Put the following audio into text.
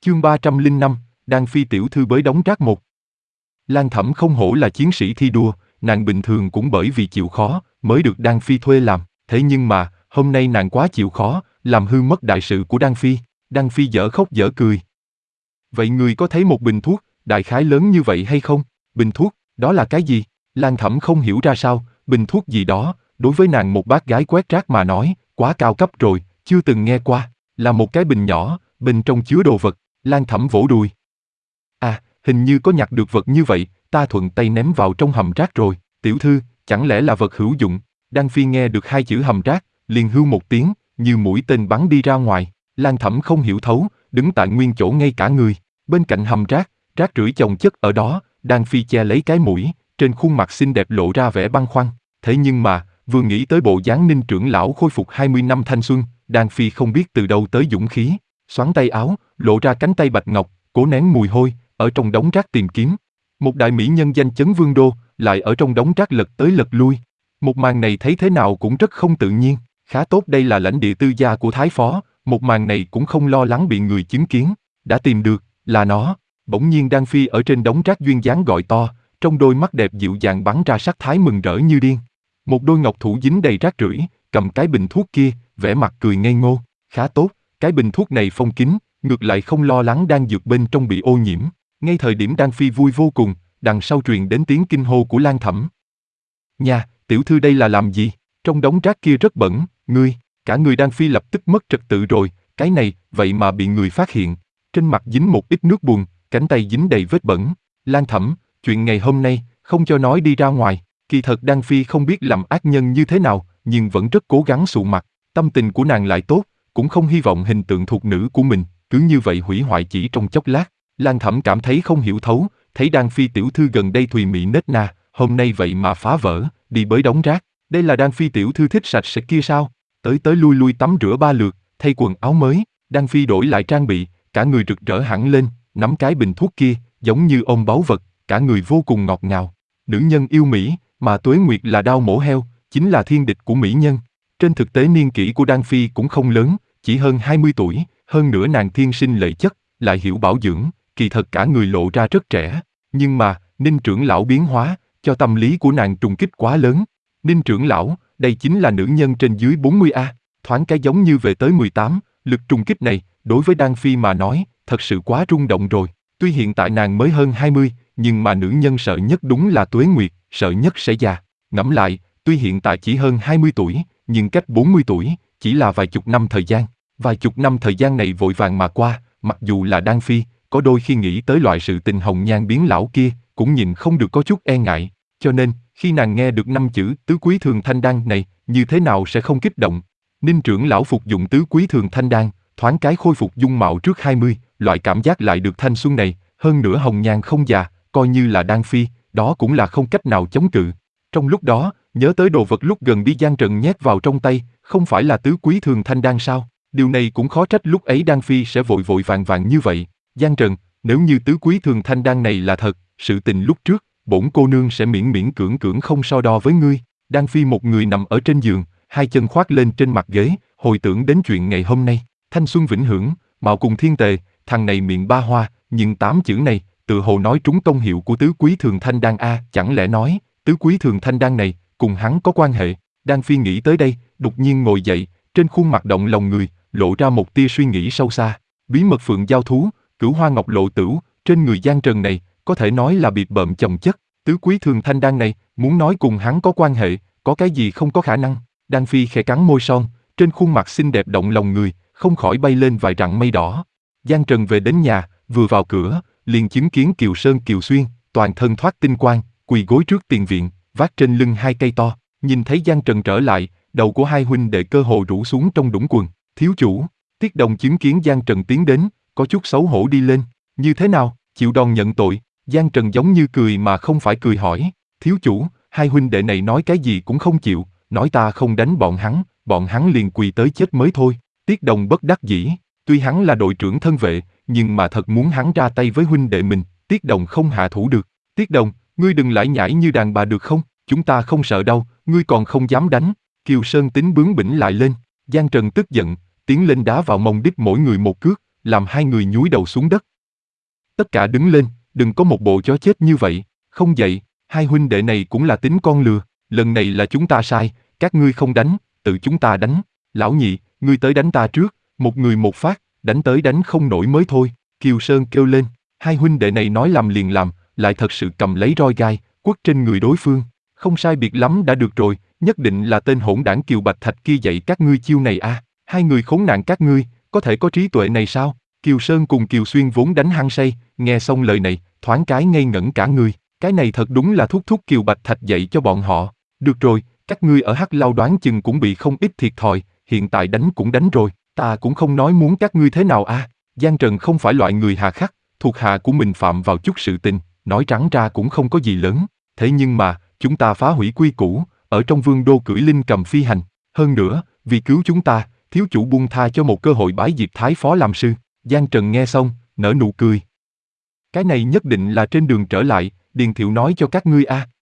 Chương 305, Đan Phi tiểu thư bới đống rác một. Lan Thẩm không hổ là chiến sĩ thi đua, nàng bình thường cũng bởi vì chịu khó mới được Đan Phi thuê làm, thế nhưng mà hôm nay nàng quá chịu khó, làm hư mất đại sự của Đan Phi. Đan Phi dở khóc dở cười. Vậy người có thấy một bình thuốc, đại khái lớn như vậy hay không? Bình thuốc, đó là cái gì? Lan Thẩm không hiểu ra sao, bình thuốc gì đó, đối với nàng một bác gái quét rác mà nói, quá cao cấp rồi, chưa từng nghe qua, là một cái bình nhỏ, bên trong chứa đồ vật. Lan Thẩm vỗ đùi. À, hình như có nhặt được vật như vậy, ta thuận tay ném vào trong hầm rác rồi. Tiểu thư, chẳng lẽ là vật hữu dụng? Đan Phi nghe được hai chữ hầm rác, liền hưu một tiếng, như mũi tên bắn đi ra ngoài. Lan Thẩm không hiểu thấu, đứng tại nguyên chỗ ngay cả người. Bên cạnh hầm rác, rác rưởi chồng chất ở đó, Đan Phi che lấy cái mũi, trên khuôn mặt xinh đẹp lộ ra vẻ băn khoăn. Thế nhưng mà, vừa nghĩ tới bộ dáng Ninh trưởng lão khôi phục 20 năm thanh xuân, Đan Phi không biết từ đâu tới dũng khí, xoắn tay áo, lộ ra cánh tay bạch ngọc, cố nén mùi hôi, ở trong đống rác tìm kiếm. Một đại mỹ nhân danh chấn vương đô, lại ở trong đống rác lật tới lật lui. Một màn này thấy thế nào cũng rất không tự nhiên, khá tốt đây là lãnh địa tư gia của Thái Phó, một màn này cũng không lo lắng bị người chứng kiến, đã tìm được, là nó. Bỗng nhiên Đan Phi ở trên đống rác duyên dáng gọi to, trong đôi mắt đẹp dịu dàng bắn ra sắc thái mừng rỡ như điên. Một đôi ngọc thủ dính đầy rác rưởi, cầm cái bình thuốc kia, vẻ mặt cười ngây ngô, khá tốt, cái bình thuốc này phong kín, ngược lại không lo lắng đan dược bên trong bị ô nhiễm. Ngay thời điểm Đan Phi vui vô cùng, đằng sau truyền đến tiếng kinh hô của Lan Thẩm. Nha, tiểu thư đây là làm gì? Trong đống rác kia rất bẩn, ngươi, cả người Đan Phi lập tức mất trật tự rồi, cái này, vậy mà bị người phát hiện. Trên mặt dính một ít nước bùn, cánh tay dính đầy vết bẩn. Lan Thẩm, chuyện ngày hôm nay, không cho nói đi ra ngoài. Kỳ thật Đan Phi không biết làm ác nhân như thế nào, nhưng vẫn rất cố gắng sụ mặt. Tâm tình của nàng lại tốt, cũng không hy vọng hình tượng thuộc nữ của mình cứ như vậy hủy hoại chỉ trong chốc lát. Lan Thẩm cảm thấy không hiểu thấu, thấy Đan Phi tiểu thư gần đây thùy mị nết na, hôm nay vậy mà phá vỡ, đi bới đống rác. Đây là Đan Phi tiểu thư thích sạch sẽ kia sao? Tới tới lui lui tắm rửa 3 lượt, thay quần áo mới, Đan Phi đổi lại trang bị, cả người rực rỡ hẳn lên, nắm cái bình thuốc kia, giống như ôm báu vật, cả người vô cùng ngọt ngào. Nữ nhân yêu mỹ, mà Tuế Nguyệt là đao mổ heo, chính là thiên địch của mỹ nhân. Trên thực tế niên kỷ của Đan Phi cũng không lớn, chỉ hơn 20 tuổi, hơn nữa nàng thiên sinh lệ chất, lại hiểu bảo dưỡng, kỳ thật cả người lộ ra rất trẻ. Nhưng mà, Ninh trưởng lão biến hóa, cho tâm lý của nàng trùng kích quá lớn. Ninh trưởng lão, đây chính là nữ nhân trên dưới 40A, thoáng cái giống như về tới 18, lực trùng kích này, đối với Đan Phi mà nói, thật sự quá rung động rồi. Tuy hiện tại nàng mới hơn 20, nhưng mà nữ nhân sợ nhất đúng là Tuế Nguyệt, sợ nhất sẽ già. Ngẫm lại, tuy hiện tại chỉ hơn 20 tuổi, nhưng cách 40 tuổi, chỉ là vài chục năm thời gian. Vài chục năm thời gian này vội vàng mà qua, mặc dù là Đan Phi, có đôi khi nghĩ tới loại sự tình hồng nhan biến lão kia, cũng nhìn không được có chút e ngại. Cho nên, khi nàng nghe được 5 chữ tứ quý thường thanh đan này, như thế nào sẽ không kích động. Ninh trưởng lão phục dụng tứ quý thường thanh đan, thoáng cái khôi phục dung mạo trước 20, loại cảm giác lại được thanh xuân này, hơn nữa hồng nhan không già, coi như là Đan Phi, đó cũng là không cách nào chống cự. Trong lúc đó, nhớ tới đồ vật lúc gần đi Giang Trần nhét vào trong tay, không phải là tứ quý thường thanh đan sao? Điều này cũng khó trách lúc ấy Đan Phi sẽ vội vội vàng vàng như vậy. Giang Trần, nếu như tứ quý thường thanh đan này là thật, sự tình lúc trước, bổn cô nương sẽ miễn miễn cưỡng cưỡng không so đo với ngươi. Đan Phi một người nằm ở trên giường, hai chân khoác lên trên mặt ghế, hồi tưởng đến chuyện ngày hôm nay. Thanh xuân vĩnh hưởng, mạo cùng thiên tề, thằng này miệng ba hoa, nhưng 8 chữ này, tự hồ nói trúng công hiệu của tứ quý thường thanh đan a, chẳng lẽ nói, tứ quý thường thanh đan này, cùng hắn có quan hệ. Đan Phi nghĩ tới đây, đột nhiên ngồi dậy, trên khuôn mặt động lòng người, lộ ra một tia suy nghĩ sâu xa. Bí mật phượng giao thú, cửu hoa ngọc lộ tửu, trên người Giang Trần này, có thể nói là biệt bợm chồng chất. Tứ quý thường thanh đan này, muốn nói cùng hắn có quan hệ, có cái gì không có khả năng. Đan Phi khẽ cắn môi son, trên khuôn mặt xinh đẹp động lòng người, không khỏi bay lên vài rặng mây đỏ. Giang Trần về đến nhà, vừa vào cửa, liền chứng kiến Kiều Sơn Kiều Xuyên, toàn thân thoát tinh quang, quỳ gối trước tiền viện, vác trên lưng 2 cây to. Nhìn thấy Giang Trần trở lại, đầu của hai huynh đệ cơ hồ rũ xuống trong đũng quần. Thiếu chủ, Tiết Đồng chứng kiến Giang Trần tiến đến, có chút xấu hổ đi lên. Như thế nào, chịu đòn nhận tội? Giang Trần giống như cười mà không phải cười hỏi. Thiếu chủ, hai huynh đệ này nói cái gì cũng không chịu, nói ta không đánh bọn hắn liền quỳ tới chết mới thôi. Tiết Đồng bất đắc dĩ, tuy hắn là đội trưởng thân vệ, nhưng mà thật muốn hắn ra tay với huynh đệ mình, Tiết Đồng không hạ thủ được. Tiết Đồng, ngươi đừng lải nhải như đàn bà được không? Chúng ta không sợ đâu, ngươi còn không dám đánh. Kiều Sơn tính bướng bỉnh lại lên. Giang Trần tức giận, tiến lên đá vào mông đít mỗi người một cước, làm hai người nhúi đầu xuống đất. Tất cả đứng lên, đừng có một bộ chó chết như vậy, không dậy, hai huynh đệ này cũng là tính con lừa, lần này là chúng ta sai, các ngươi không đánh, tự chúng ta đánh, lão nhị, ngươi tới đánh ta trước, một người một phát, đánh tới đánh không nổi mới thôi, Kiều Sơn kêu lên, hai huynh đệ này nói làm liền làm, lại thật sự cầm lấy roi gai, quất trên người đối phương, không sai biệt lắm đã được rồi, nhất định là tên hỗn đảng Kiều Bạch Thạch kia dạy các ngươi chiêu này à, hai người khốn nạn các ngươi, có thể có trí tuệ này sao? Kiều Sơn cùng Kiều Xuyên vốn đánh hăng say, nghe xong lời này, thoáng cái ngây ngẩn cả người, cái này thật đúng là thúc thúc Kiều Bạch Thạch dạy cho bọn họ. Được rồi, các ngươi ở Hắc Lao đoán chừng cũng bị không ít thiệt thòi, hiện tại đánh cũng đánh rồi, ta cũng không nói muốn các ngươi thế nào à. Giang Trần không phải loại người hà khắc, thuộc hạ của mình phạm vào chút sự tình, nói trắng ra cũng không có gì lớn, thế nhưng mà, chúng ta phá hủy quy củ, ở trong vương đô cưỡi linh cầm phi hành, hơn nữa, vì cứu chúng ta, thiếu chủ buông tha cho một cơ hội bái Diệp Thái Phó làm sư. Giang Trần nghe xong, nở nụ cười. Cái này nhất định là trên đường trở lại, Điền Thiệu nói cho các ngươi a.